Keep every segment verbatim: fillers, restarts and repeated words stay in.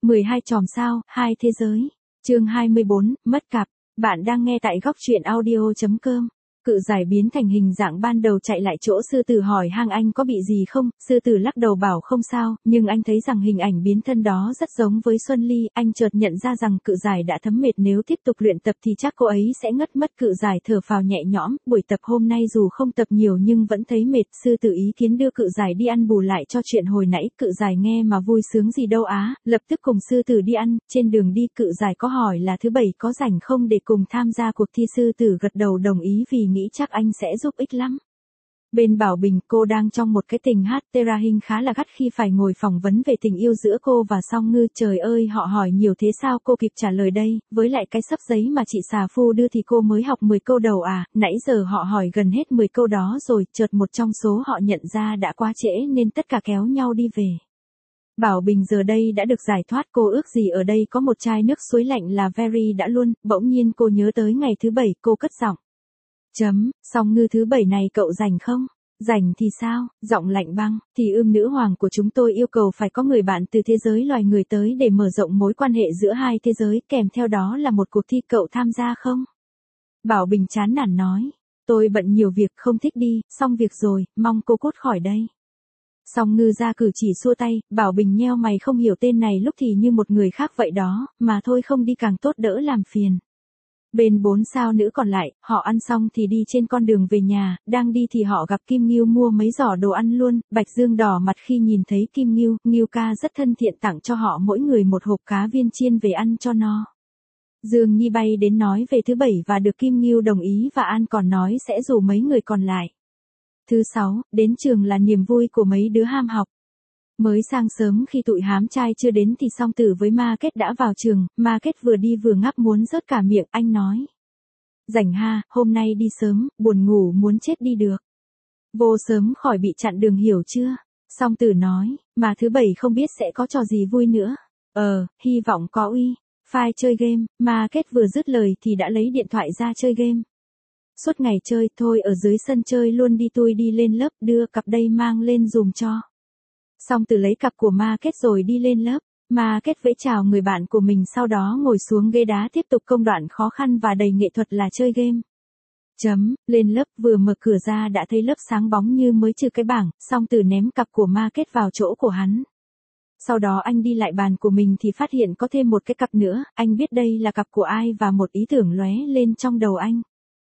mười hai chòm sao, hai thế giới. Chương hai mươi bốn, mất cặp. Bạn đang nghe tại góc truyện audio chấm com. Cự giải biến thành hình dạng ban đầu chạy lại chỗ sư tử hỏi hang anh có bị gì không, sư tử lắc đầu bảo không sao, nhưng anh thấy rằng hình ảnh biến thân đó rất giống với Xuân Ly, anh chợt nhận ra rằng cự giải đã thấm mệt, nếu tiếp tục luyện tập thì chắc cô ấy sẽ ngất mất. Cự giải thở phào nhẹ nhõm, buổi tập hôm nay dù không tập nhiều nhưng vẫn thấy mệt, sư tử ý kiến đưa cự giải đi ăn bù lại cho chuyện hồi nãy. Cự giải nghe mà vui sướng gì đâu á, lập tức cùng sư tử đi ăn. Trên đường đi cự giải có hỏi là thứ bảy có rảnh không để cùng tham gia cuộc thi, sư tử gật đầu đồng ý vì nghĩ chắc anh sẽ giúp ích lắm. Bên Bảo Bình, cô đang trong một cái tình hát tera hình khá là gắt khi phải ngồi phỏng vấn về tình yêu giữa cô và Song Ngư. Trời ơi, họ hỏi nhiều thế sao cô kịp trả lời đây, với lại cái sấp giấy mà chị xà phu đưa thì cô mới học mười câu đầu à, nãy giờ họ hỏi gần hết mười câu đó rồi, chợt một trong số họ nhận ra đã quá trễ nên tất cả kéo nhau đi về. Bảo Bình giờ đây đã được giải thoát, cô ước gì ở đây có một chai nước suối lạnh là very đã luôn. Bỗng nhiên cô nhớ tới ngày thứ bảy, cô cất giọng. Chấm, Song Ngư thứ bảy này cậu rảnh không? Rảnh thì sao? Giọng lạnh băng, thì ưm nữ hoàng của chúng tôi yêu cầu phải có người bạn từ thế giới loài người tới để mở rộng mối quan hệ giữa hai thế giới, kèm theo đó là một cuộc thi, cậu tham gia không? Bảo Bình chán nản nói, tôi bận nhiều việc không thích đi, xong việc rồi, mong cô cút khỏi đây. Song Ngư ra cử chỉ xua tay, Bảo Bình nheo mày không hiểu tên này lúc thì như một người khác vậy đó, mà thôi không đi càng tốt đỡ làm phiền. Bên bốn sao nữ còn lại, họ ăn xong thì đi trên con đường về nhà, đang đi thì họ gặp Kim Ngưu mua mấy giỏ đồ ăn luôn. Bạch Dương đỏ mặt khi nhìn thấy Kim Ngưu, Ngưu ca rất thân thiện tặng cho họ mỗi người một hộp cá viên chiên về ăn cho no. Dương Nhi bay đến nói về thứ bảy và được Kim Ngưu đồng ý, và An còn nói sẽ rủ mấy người còn lại. Thứ sáu, đến trường là niềm vui của mấy đứa ham học. Mới sáng sớm khi tụi hám trai chưa đến thì Song Tử với Ma Kết đã vào trường, Ma Kết vừa đi vừa ngáp muốn rớt cả miệng, anh nói. Rảnh ha, hôm nay đi sớm, buồn ngủ muốn chết đi được. Vô sớm khỏi bị chặn đường hiểu chưa? Song Tử nói, mà thứ bảy không biết sẽ có trò gì vui nữa. Ờ, hy vọng có uy. Phai chơi game, Ma Kết vừa dứt lời thì đã lấy điện thoại ra chơi game. Suốt ngày chơi thôi ở dưới sân chơi luôn đi, tôi đi lên lớp đưa cặp đây mang lên dùm cho. Song Tử lấy cặp của Ma Kết rồi đi lên lớp. Ma Kết vẫy chào người bạn của mình, sau đó ngồi xuống ghế đá tiếp tục công đoạn khó khăn và đầy nghệ thuật là chơi game. Chấm, lên lớp vừa mở cửa ra đã thấy lớp sáng bóng như mới trừ cái bảng. Song Tử ném cặp của Ma Kết vào chỗ của hắn. Sau đó anh đi lại bàn của mình thì phát hiện có thêm một cái cặp nữa, anh biết đây là cặp của ai và một ý tưởng lóe lên trong đầu anh.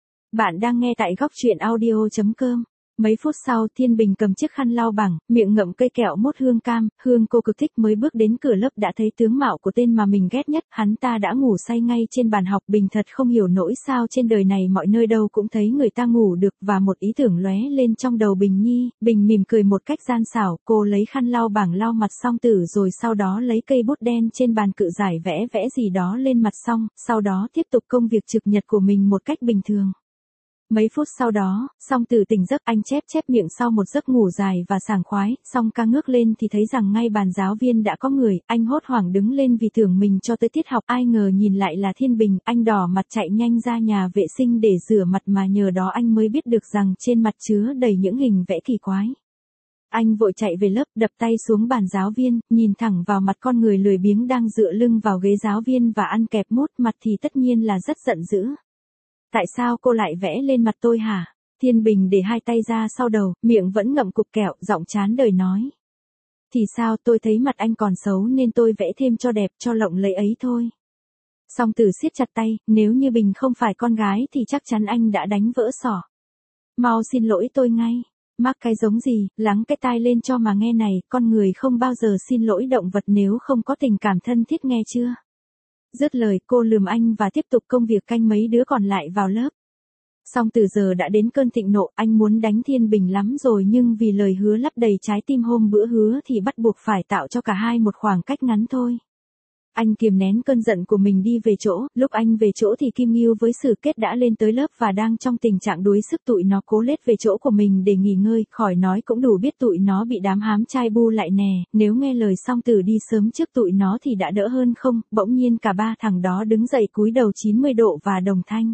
Bạn đang nghe tại góc truyện audio chấm com. Mấy phút sau, Thiên Bình cầm chiếc khăn lau bằng, miệng ngậm cây kẹo mốt hương cam, hương cô cực thích. Mới bước đến cửa lớp đã thấy tướng mạo của tên mà mình ghét nhất, hắn ta đã ngủ say ngay trên bàn học. Bình thật không hiểu nổi sao trên đời này mọi nơi đâu cũng thấy người ta ngủ được, và một ý tưởng lóe lên trong đầu Bình Nhi. Bình mỉm cười một cách gian xảo, cô lấy khăn lau bằng lau mặt Song Tử rồi sau đó lấy cây bút đen trên bàn cự giải vẽ vẽ gì đó lên mặt Song, sau đó tiếp tục công việc trực nhật của mình một cách bình thường. Mấy phút sau đó, Song Tử tỉnh giấc, anh chép chép miệng sau một giấc ngủ dài và sảng khoái. Song ca ngước lên thì thấy rằng ngay bàn giáo viên đã có người, anh hốt hoảng đứng lên vì tưởng mình cho tới tiết học, ai ngờ nhìn lại là Thiên Bình. Anh đỏ mặt chạy nhanh ra nhà vệ sinh để rửa mặt, mà nhờ đó anh mới biết được rằng trên mặt chứa đầy những hình vẽ kỳ quái. Anh vội chạy về lớp, đập tay xuống bàn giáo viên, nhìn thẳng vào mặt con người lười biếng đang dựa lưng vào ghế giáo viên và ăn kẹp mút, mặt thì tất nhiên là rất giận dữ. Tại sao cô lại vẽ lên mặt tôi hả? Thiên Bình để hai tay ra sau đầu, miệng vẫn ngậm cục kẹo, giọng chán đời nói. Thì sao, tôi thấy mặt anh còn xấu nên tôi vẽ thêm cho đẹp, cho lộng lẫy ấy thôi. Song Tử siết chặt tay, nếu như Bình không phải con gái thì chắc chắn anh đã đánh vỡ sỏ. Mau xin lỗi tôi ngay. Mắc cái giống gì, lắng cái tai lên cho mà nghe này, con người không bao giờ xin lỗi động vật nếu không có tình cảm thân thiết, nghe chưa? Dứt lời cô lườm anh và tiếp tục công việc canh mấy đứa còn lại vào lớp. Song Tử giờ đã đến cơn thịnh nộ, anh muốn đánh Thiên Bình lắm rồi nhưng vì lời hứa lấp đầy trái tim hôm bữa hứa thì bắt buộc phải tạo cho cả hai một khoảng cách ngắn thôi. Anh kiềm nén cơn giận của mình đi về chỗ, lúc anh về chỗ thì Kim Ngưu với Sử Kết đã lên tới lớp và đang trong tình trạng đuối sức. Tụi nó cố lết về chỗ của mình để nghỉ ngơi, khỏi nói cũng đủ biết tụi nó bị đám hám trai bu lại nè, nếu nghe lời Song Tử đi sớm trước tụi nó thì đã đỡ hơn không. Bỗng nhiên cả ba thằng đó đứng dậy cúi đầu chín mươi độ và đồng thanh.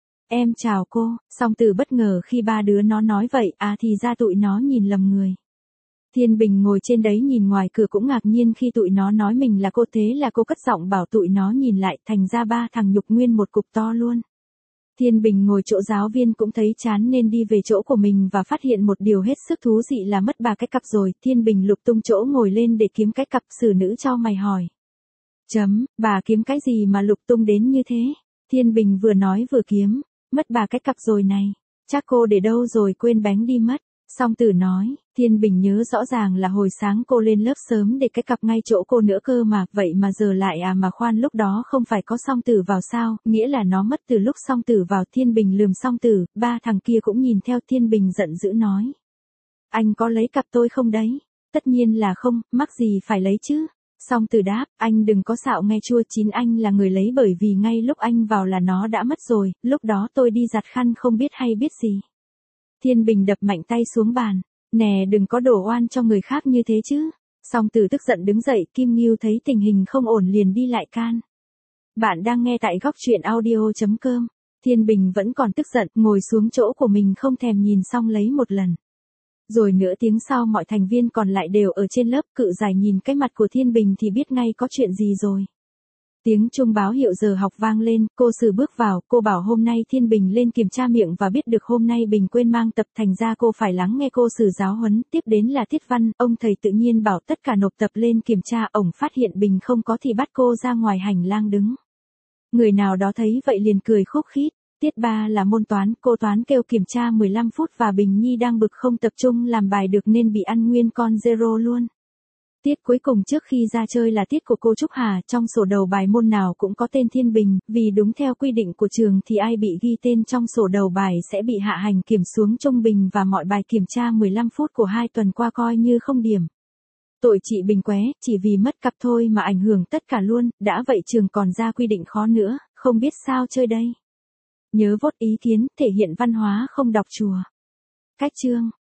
Em chào cô. Song Tử bất ngờ khi ba đứa nó nói vậy, à thì ra tụi nó nhìn lầm người. Thiên Bình ngồi trên đấy nhìn ngoài cửa cũng ngạc nhiên khi tụi nó nói mình là cô, thế là cô cất giọng bảo tụi nó nhìn lại, thành ra ba thằng nhục nguyên một cục to luôn. Thiên Bình ngồi chỗ giáo viên cũng thấy chán nên đi về chỗ của mình và phát hiện một điều hết sức thú vị là mất ba cái cặp rồi. Thiên Bình lục tung chỗ ngồi lên để kiếm cái cặp, xử nữ cho mày hỏi. Chấm, bà kiếm cái gì mà lục tung đến như thế? Thiên Bình vừa nói vừa kiếm, mất ba cái cặp rồi này. Chắc cô để đâu rồi quên bánh đi mất. Song Tử nói, Thiên Bình nhớ rõ ràng là hồi sáng cô lên lớp sớm để cái cặp ngay chỗ cô nữa cơ mà, vậy mà giờ lại à mà khoan lúc đó không phải có Song Tử vào sao, nghĩa là nó mất từ lúc Song Tử vào. Thiên Bình lườm Song Tử, ba thằng kia cũng nhìn theo. Thiên Bình giận dữ nói. Anh có lấy cặp tôi không đấy? Tất nhiên là không, mắc gì phải lấy chứ. Song Tử đáp, anh đừng có xạo nghe chua chín, anh là người lấy bởi vì ngay lúc anh vào là nó đã mất rồi, lúc đó tôi đi giặt khăn không biết hay biết gì. Thiên Bình đập mạnh tay xuống bàn, nè đừng có đổ oan cho người khác như thế chứ. Song Tử tức giận đứng dậy, Kim Ngưu thấy tình hình không ổn liền đi lại can. Bạn đang nghe tại góc truyện audio chấm com. Thiên Bình vẫn còn tức giận, ngồi xuống chỗ của mình không thèm nhìn xong lấy một lần. Rồi nửa tiếng sau mọi thành viên còn lại đều ở trên lớp, Cự Giải nhìn cái mặt của Thiên Bình thì biết ngay có chuyện gì rồi. Tiếng chuông báo hiệu giờ học vang lên, cô Sử bước vào, cô bảo hôm nay Thiên Bình lên kiểm tra miệng và biết được hôm nay Bình quên mang tập, thành ra cô phải lắng nghe cô Sử giáo huấn. Tiếp đến là tiết văn, ông thầy tự nhiên bảo tất cả nộp tập lên kiểm tra, ổng phát hiện Bình không có thì bắt cô ra ngoài hành lang đứng. Người nào đó thấy vậy liền cười khúc khít. Tiết ba là môn toán, cô toán kêu kiểm tra mười lăm phút và Bình Nhi đang bực không tập trung làm bài được nên bị ăn nguyên con zero luôn. Tiết cuối cùng trước khi ra chơi là tiết của cô Trúc Hà, trong sổ đầu bài môn nào cũng có tên Thiên Bình, vì đúng theo quy định của trường thì ai bị ghi tên trong sổ đầu bài sẽ bị hạ hành kiểm xuống trung bình và mọi bài kiểm tra mười lăm phút của hai tuần qua coi như không điểm. Tội chị Bình qué, chỉ vì mất cặp thôi mà ảnh hưởng tất cả luôn, đã vậy trường còn ra quy định khó nữa, không biết sao chơi đây. Nhớ vote ý kiến, thể hiện văn hóa không đọc chùa. Cách chương